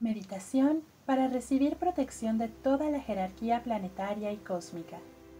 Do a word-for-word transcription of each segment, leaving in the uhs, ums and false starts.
Meditación para recibir protección de toda la jerarquía planetaria y cósmica.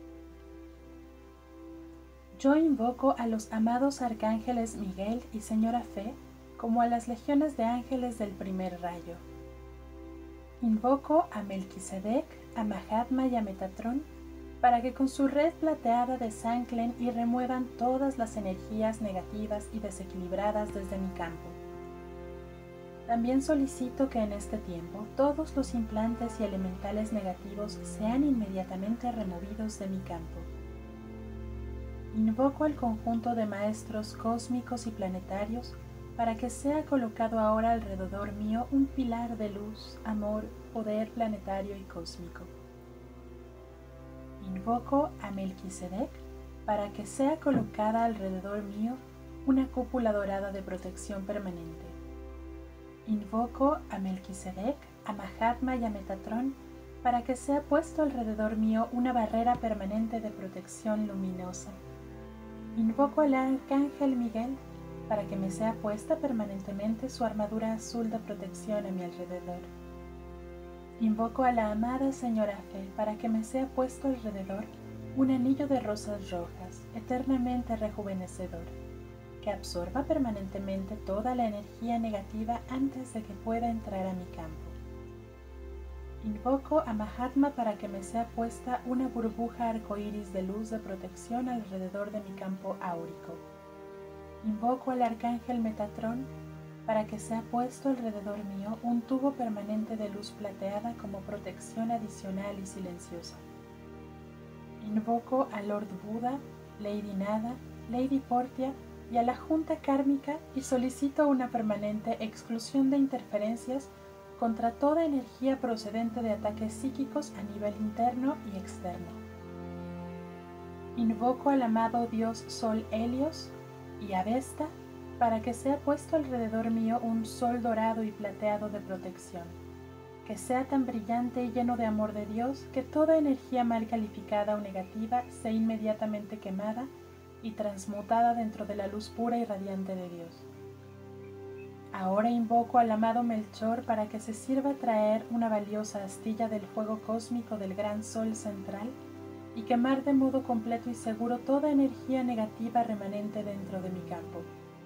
Yo invoco a los amados arcángeles Miguel y Señora Fe como a las legiones de ángeles del primer rayo. Invoco a Melquisedec, a Mahatma y a Metatrón para que con su red plateada desanclen y remuevan todas las energías negativas y desequilibradas desde mi campo. También solicito que en este tiempo todos los implantes y elementales negativos sean inmediatamente removidos de mi campo. Invoco al conjunto de maestros cósmicos y planetarios para que sea colocado ahora alrededor mío un pilar de luz, amor, poder planetario y cósmico. Invoco a Melquisedec para que sea colocada alrededor mío una cúpula dorada de protección permanente. Invoco a Melquisedec, a Mahatma y a Metatrón para que sea puesto alrededor mío una barrera permanente de protección luminosa. Invoco al arcángel Miguel para que me sea puesta permanentemente su armadura azul de protección a mi alrededor. Invoco a la amada Señora Fe para que me sea puesto alrededor un anillo de rosas rojas, eternamente rejuvenecedor, que absorba permanentemente toda la energía negativa antes de que pueda entrar a mi campo. Invoco a Mahatma para que me sea puesta una burbuja arcoíris de luz de protección alrededor de mi campo áurico. Invoco al arcángel Metatrón para que sea puesto alrededor mío un tubo permanente de luz plateada como protección adicional y silenciosa. Invoco a Lord Buda, Lady Nada, Lady Portia y a la Junta Kármica y solicito una permanente exclusión de interferencias contra toda energía procedente de ataques psíquicos a nivel interno y externo. Invoco al amado Dios Sol Helios y a Vesta para que sea puesto alrededor mío un sol dorado y plateado de protección, que sea tan brillante y lleno de amor de Dios que toda energía mal calificada o negativa sea inmediatamente quemada y transmutada dentro de la luz pura y radiante de Dios. Ahora invoco al amado Melchor para que se sirva traer una valiosa astilla del fuego cósmico del gran sol central y quemar de modo completo y seguro toda energía negativa remanente dentro de mi campo.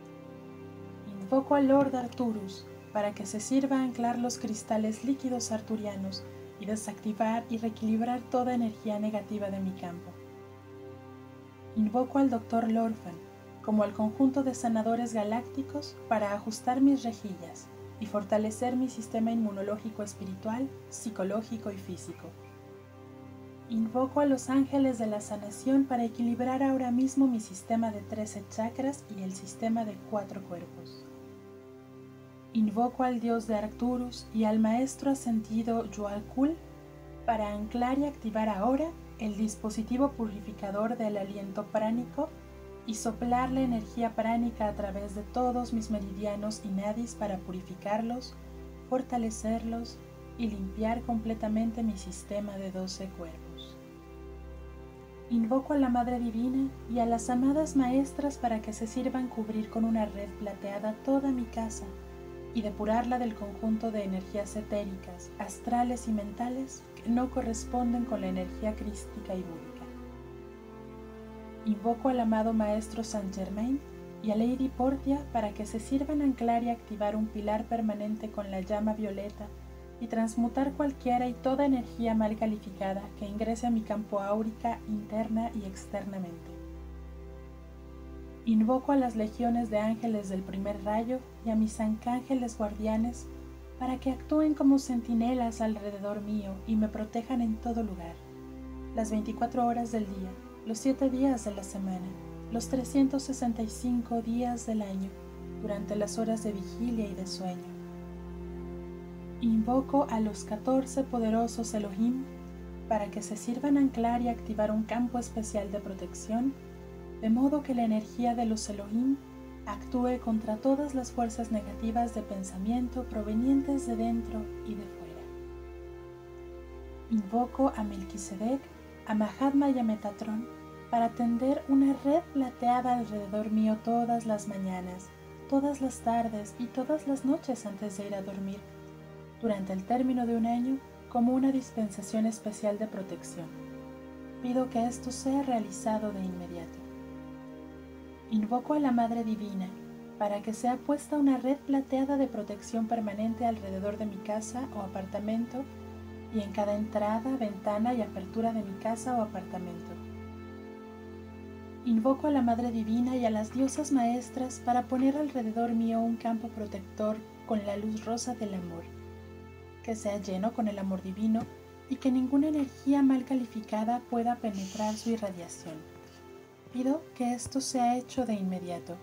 Invoco al Lord Arturus para que se sirva anclar los cristales líquidos arturianos y desactivar y reequilibrar toda energía negativa de mi campo. Invoco al Doctor Lorfan como al conjunto de sanadores galácticos para ajustar mis rejillas y fortalecer mi sistema inmunológico espiritual, psicológico y físico. Invoco a los ángeles de la sanación para equilibrar ahora mismo mi sistema de trece chakras y el sistema de cuatro cuerpos. Invoco al dios de Arcturus y al maestro ascendido Joalkul para anclar y activar ahora el dispositivo purificador del aliento pránico y soplar la energía pránica a través de todos mis meridianos y nadis para purificarlos, fortalecerlos y limpiar completamente mi sistema de doce cuerpos. Invoco a la Madre Divina y a las amadas maestras para que se sirvan cubrir con una red plateada toda mi casa y depurarla del conjunto de energías etéricas, astrales y mentales que no corresponden con la energía crística y búdica. Invoco al amado Maestro Saint Germain y a Lady Portia para que se sirvan anclar y activar un pilar permanente con la llama violeta y transmutar cualquiera y toda energía mal calificada que ingrese a mi campo áurica interna y externamente. Invoco a las legiones de ángeles del primer rayo y a mis arcángeles guardianes para que actúen como centinelas alrededor mío y me protejan en todo lugar, las veinticuatro horas del día, los siete días de la semana, los trescientos sesenta y cinco días del año, durante las horas de vigilia y de sueño. Invoco a los catorce poderosos Elohim para que se sirvan anclar y activar un campo especial de protección, de modo que la energía de los Elohim actúe contra todas las fuerzas negativas de pensamiento provenientes de dentro y de fuera. Invoco a Melquisedec, a Mahatma y a Metatrón para tender una red plateada alrededor mío todas las mañanas, todas las tardes y todas las noches antes de ir a dormir, durante el término de un año, como una dispensación especial de protección. Pido que esto sea realizado de inmediato. Invoco a la Madre Divina para que sea puesta una red plateada de protección permanente alrededor de mi casa o apartamento y en cada entrada, ventana y apertura de mi casa o apartamento. Invoco a la Madre Divina y a las diosas maestras para poner alrededor mío un campo protector con la luz rosa del amor, que sea lleno con el amor divino y que ninguna energía mal calificada pueda penetrar su irradiación. Pido que esto sea hecho de inmediato.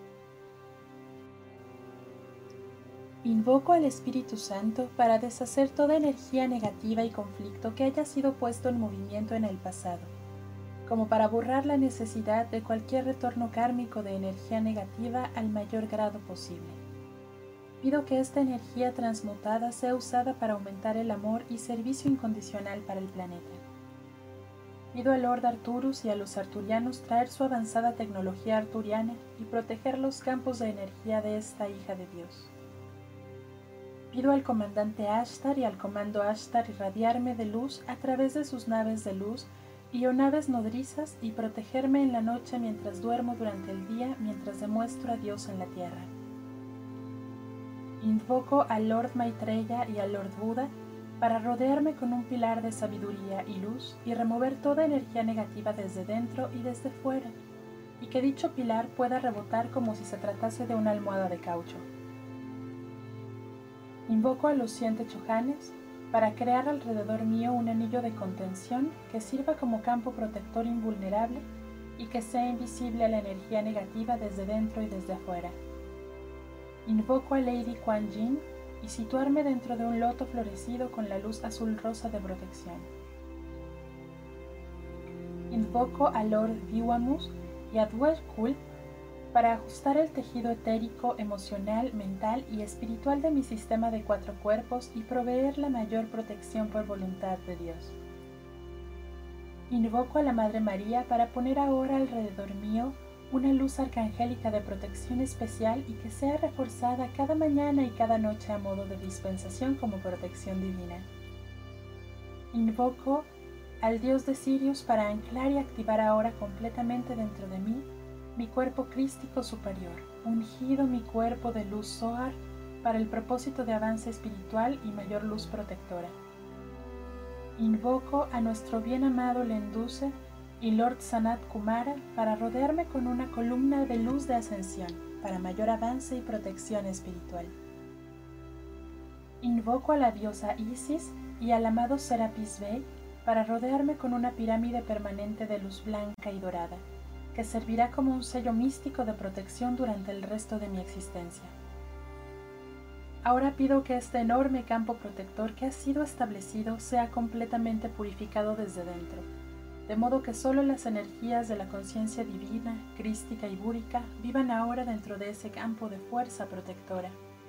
Invoco al Espíritu Santo para deshacer toda energía negativa y conflicto que haya sido puesto en movimiento en el pasado, como para borrar la necesidad de cualquier retorno kármico de energía negativa al mayor grado posible. Pido que esta energía transmutada sea usada para aumentar el amor y servicio incondicional para el planeta. Pido al Lord Arturus y a los arturianos traer su avanzada tecnología arturiana y proteger los campos de energía de esta hija de Dios. Pido al comandante Ashtar y al comando Ashtar irradiarme de luz a través de sus naves de luz y o naves nodrizas y protegerme en la noche mientras duermo durante el día mientras demuestro a Dios en la tierra. Invoco al Lord Maitreya y al Lord Buda para rodearme con un pilar de sabiduría y luz y remover toda energía negativa desde dentro y desde fuera, y que dicho pilar pueda rebotar como si se tratase de una almohada de caucho. Invoco a los siete chohanes para crear alrededor mío un anillo de contención que sirva como campo protector invulnerable y que sea invisible a la energía negativa desde dentro y desde afuera. Invoco a Lady Kuan Yin y situarme dentro de un loto florecido con la luz azul rosa de protección. Invoco a Lord Viwamus y a Dwelkul para ajustar el tejido etérico, emocional, mental y espiritual de mi sistema de cuatro cuerpos y proveer la mayor protección por voluntad de Dios. Invoco a la Madre María para poner ahora alrededor mío una luz arcangélica de protección especial y que sea reforzada cada mañana y cada noche a modo de dispensación como protección divina. Invoco al Dios de Sirius para anclar y activar ahora completamente dentro de mí mi cuerpo crístico superior, ungido mi cuerpo de luz Zohar para el propósito de avance espiritual y mayor luz protectora. Invoco a nuestro bien amado Lenduce y Lord Sanat Kumara para rodearme con una columna de luz de ascensión para mayor avance y protección espiritual. Invoco a la diosa Isis y al amado Serapis Bey para rodearme con una pirámide permanente de luz blanca y dorada, que servirá como un sello místico de protección durante el resto de mi existencia. Ahora pido que este enorme campo protector que ha sido establecido sea completamente purificado desde dentro, de modo que solo las energías de la conciencia divina, crística y búrica vivan ahora dentro de ese campo de fuerza protectora.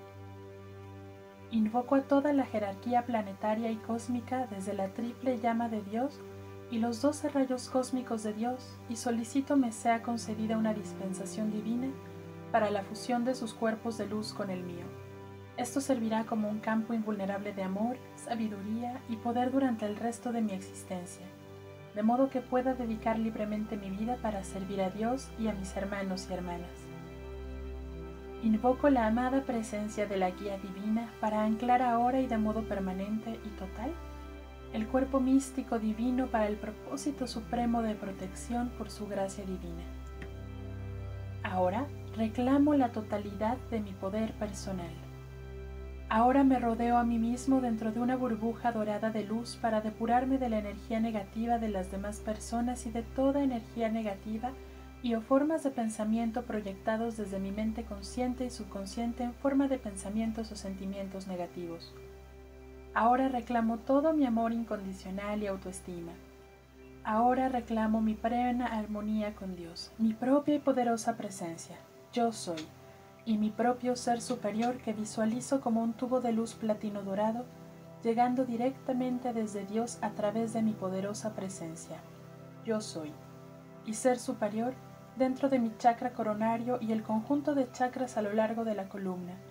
Invoco a toda la jerarquía planetaria y cósmica desde la triple llama de Dios y los doce rayos cósmicos de Dios, y solicito me sea concedida una dispensación divina para la fusión de sus cuerpos de luz con el mío. Esto servirá como un campo invulnerable de amor, sabiduría y poder durante el resto de mi existencia, de modo que pueda dedicar libremente mi vida para servir a Dios y a mis hermanos y hermanas. Invoco la amada presencia de la guía divina para anclar ahora y de modo permanente y total el cuerpo místico divino para el propósito supremo de protección por su gracia divina. Ahora reclamo la totalidad de mi poder personal. Ahora me rodeo a mí mismo dentro de una burbuja dorada de luz para depurarme de la energía negativa de las demás personas y de toda energía negativa y o formas de pensamiento proyectados desde mi mente consciente y subconsciente en forma de pensamientos o sentimientos negativos. Ahora reclamo todo mi amor incondicional y autoestima. Ahora reclamo mi plena armonía con Dios, mi propia y poderosa presencia, yo soy, y mi propio ser superior que visualizo como un tubo de luz platino dorado, llegando directamente desde Dios a través de mi poderosa presencia, yo soy, y ser superior dentro de mi chakra coronario y el conjunto de chakras a lo largo de la columna,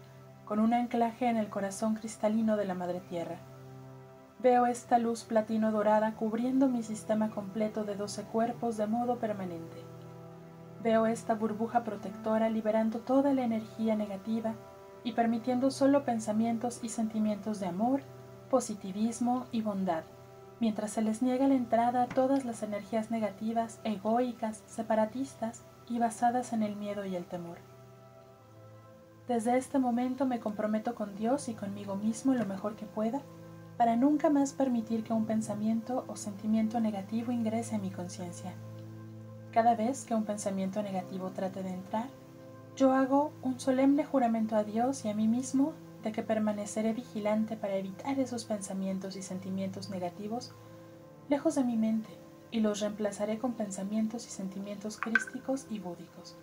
con un anclaje en el corazón cristalino de la Madre Tierra. Veo esta luz platino dorada cubriendo mi sistema completo de doce cuerpos de modo permanente. Veo esta burbuja protectora liberando toda la energía negativa y permitiendo solo pensamientos y sentimientos de amor, positivismo y bondad, mientras se les niega la entrada a todas las energías negativas, egoicas, separatistas y basadas en el miedo y el temor. Desde este momento me comprometo con Dios y conmigo mismo lo mejor que pueda para nunca más permitir que un pensamiento o sentimiento negativo ingrese en mi conciencia. Cada vez que un pensamiento negativo trate de entrar, yo hago un solemne juramento a Dios y a mí mismo de que permaneceré vigilante para evitar esos pensamientos y sentimientos negativos lejos de mi mente y los reemplazaré con pensamientos y sentimientos crísticos y búdicos.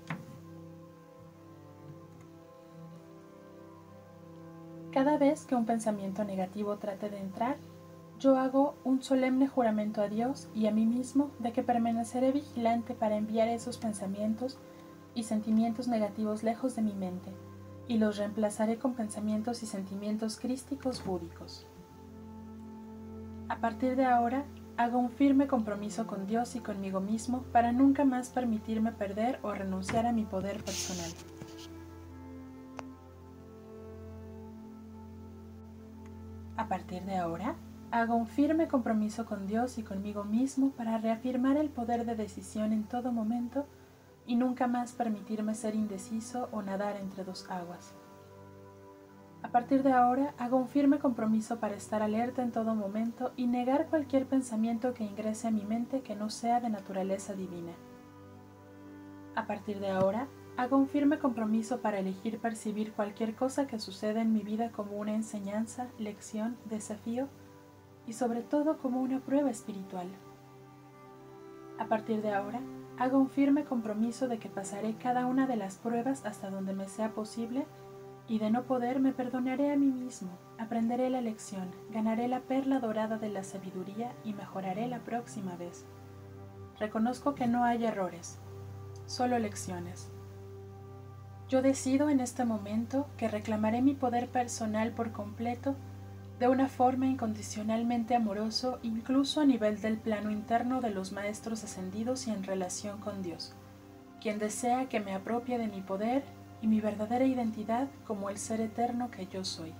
Cada vez que un pensamiento negativo trate de entrar, yo hago un solemne juramento a Dios y a mí mismo de que permaneceré vigilante para enviar esos pensamientos y sentimientos negativos lejos de mi mente y los reemplazaré con pensamientos y sentimientos crísticos búdicos. A partir de ahora, hago un firme compromiso con Dios y conmigo mismo para nunca más permitirme perder o renunciar a mi poder personal. A partir de ahora, hago un firme compromiso con Dios y conmigo mismo para reafirmar el poder de decisión en todo momento y nunca más permitirme ser indeciso o nadar entre dos aguas. A partir de ahora, hago un firme compromiso para estar alerta en todo momento y negar cualquier pensamiento que ingrese a mi mente que no sea de naturaleza divina. A partir de ahora, hago un firme compromiso para elegir percibir cualquier cosa que suceda en mi vida como una enseñanza, lección, desafío y sobre todo como una prueba espiritual. A partir de ahora, hago un firme compromiso de que pasaré cada una de las pruebas hasta donde me sea posible y de no poder me perdonaré a mí mismo, aprenderé la lección, ganaré la perla dorada de la sabiduría y mejoraré la próxima vez. Reconozco que no hay errores, solo lecciones. Yo decido en este momento que reclamaré mi poder personal por completo de una forma incondicionalmente amoroso, incluso a nivel del plano interno de los maestros ascendidos y en relación con Dios, quien desea que me apropie de mi poder y mi verdadera identidad como el ser eterno que yo soy.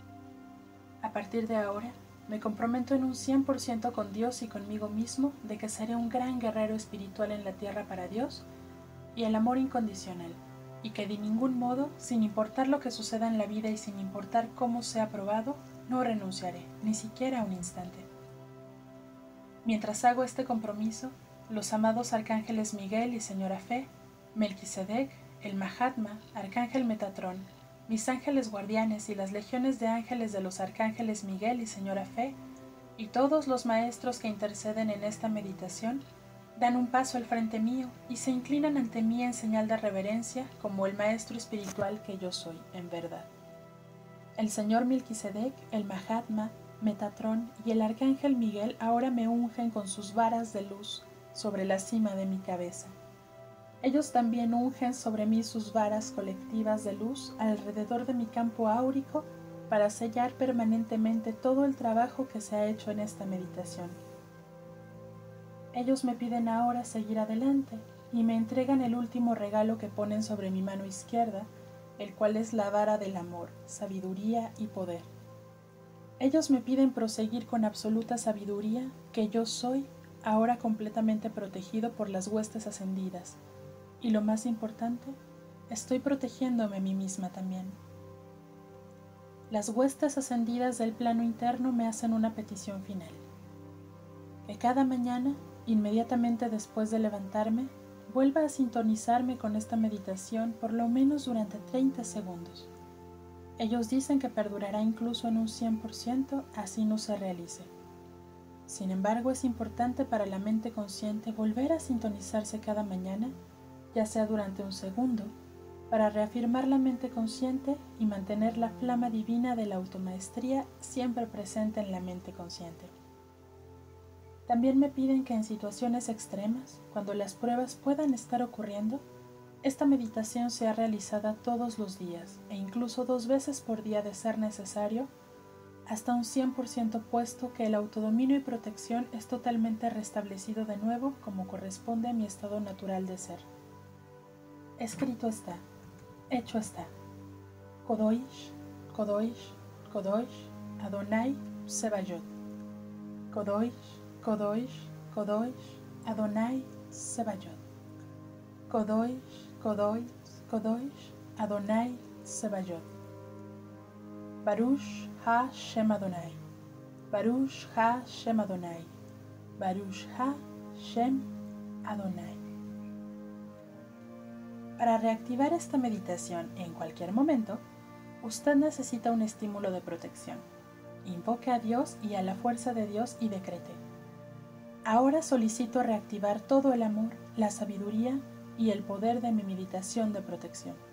A partir de ahora, me comprometo en un cien por ciento con Dios y conmigo mismo de que seré un gran guerrero espiritual en la tierra para Dios y el amor incondicional, y que de ningún modo, sin importar lo que suceda en la vida y sin importar cómo sea probado, no renunciaré, ni siquiera un instante. Mientras hago este compromiso, los amados arcángeles Miguel y Señora Fe, Melquisedec, el Mahatma, Arcángel Metatrón, mis ángeles guardianes y las legiones de ángeles de los arcángeles Miguel y Señora Fe, y todos los maestros que interceden en esta meditación, dan un paso al frente mío y se inclinan ante mí en señal de reverencia como el maestro espiritual que yo soy, en verdad. El señor Melquisedec, el Mahatma, Metatrón y el arcángel Miguel ahora me ungen con sus varas de luz sobre la cima de mi cabeza. Ellos también ungen sobre mí sus varas colectivas de luz alrededor de mi campo áurico para sellar permanentemente todo el trabajo que se ha hecho en esta meditación. Ellos me piden ahora seguir adelante y me entregan el último regalo que ponen sobre mi mano izquierda, el cual es la vara del amor, sabiduría y poder. Ellos me piden proseguir con absoluta sabiduría que yo soy ahora completamente protegido por las huestes ascendidas, y lo más importante, estoy protegiéndome a mí misma también. Las huestes ascendidas del plano interno me hacen una petición final, que cada mañana, inmediatamente después de levantarme, vuelva a sintonizarme con esta meditación por lo menos durante treinta segundos. Ellos dicen que perdurará incluso en un cien por ciento, así no se realice. Sin embargo, es importante para la mente consciente volver a sintonizarse cada mañana, ya sea durante un segundo, para reafirmar la mente consciente y mantener la flama divina de la automaestría siempre presente en la mente consciente. También me piden que en situaciones extremas, cuando las pruebas puedan estar ocurriendo, Esta meditación sea realizada todos los días e incluso dos veces por día de ser necesario, hasta un cien por ciento puesto que el autodominio y protección es totalmente restablecido de nuevo como corresponde a mi estado natural de ser. Escrito está, hecho está. Kodosh, Kodosh, Kodosh, Adonai Sebayot. Kodosh, Kodosh, Kodosh, Adonai Sebayot. Kodosh, Kodosh, Kodosh, Adonai Sebayot. Baruch Ha-Shem Adonai. Baruch Ha-Shem Adonai. Baruch Ha-Shem Adonai. Para reactivar esta meditación en cualquier momento, usted necesita un estímulo de protección. Invoque a Dios y a la fuerza de Dios y decrete: ahora solicito reactivar todo el amor, la sabiduría y el poder de mi meditación de protección.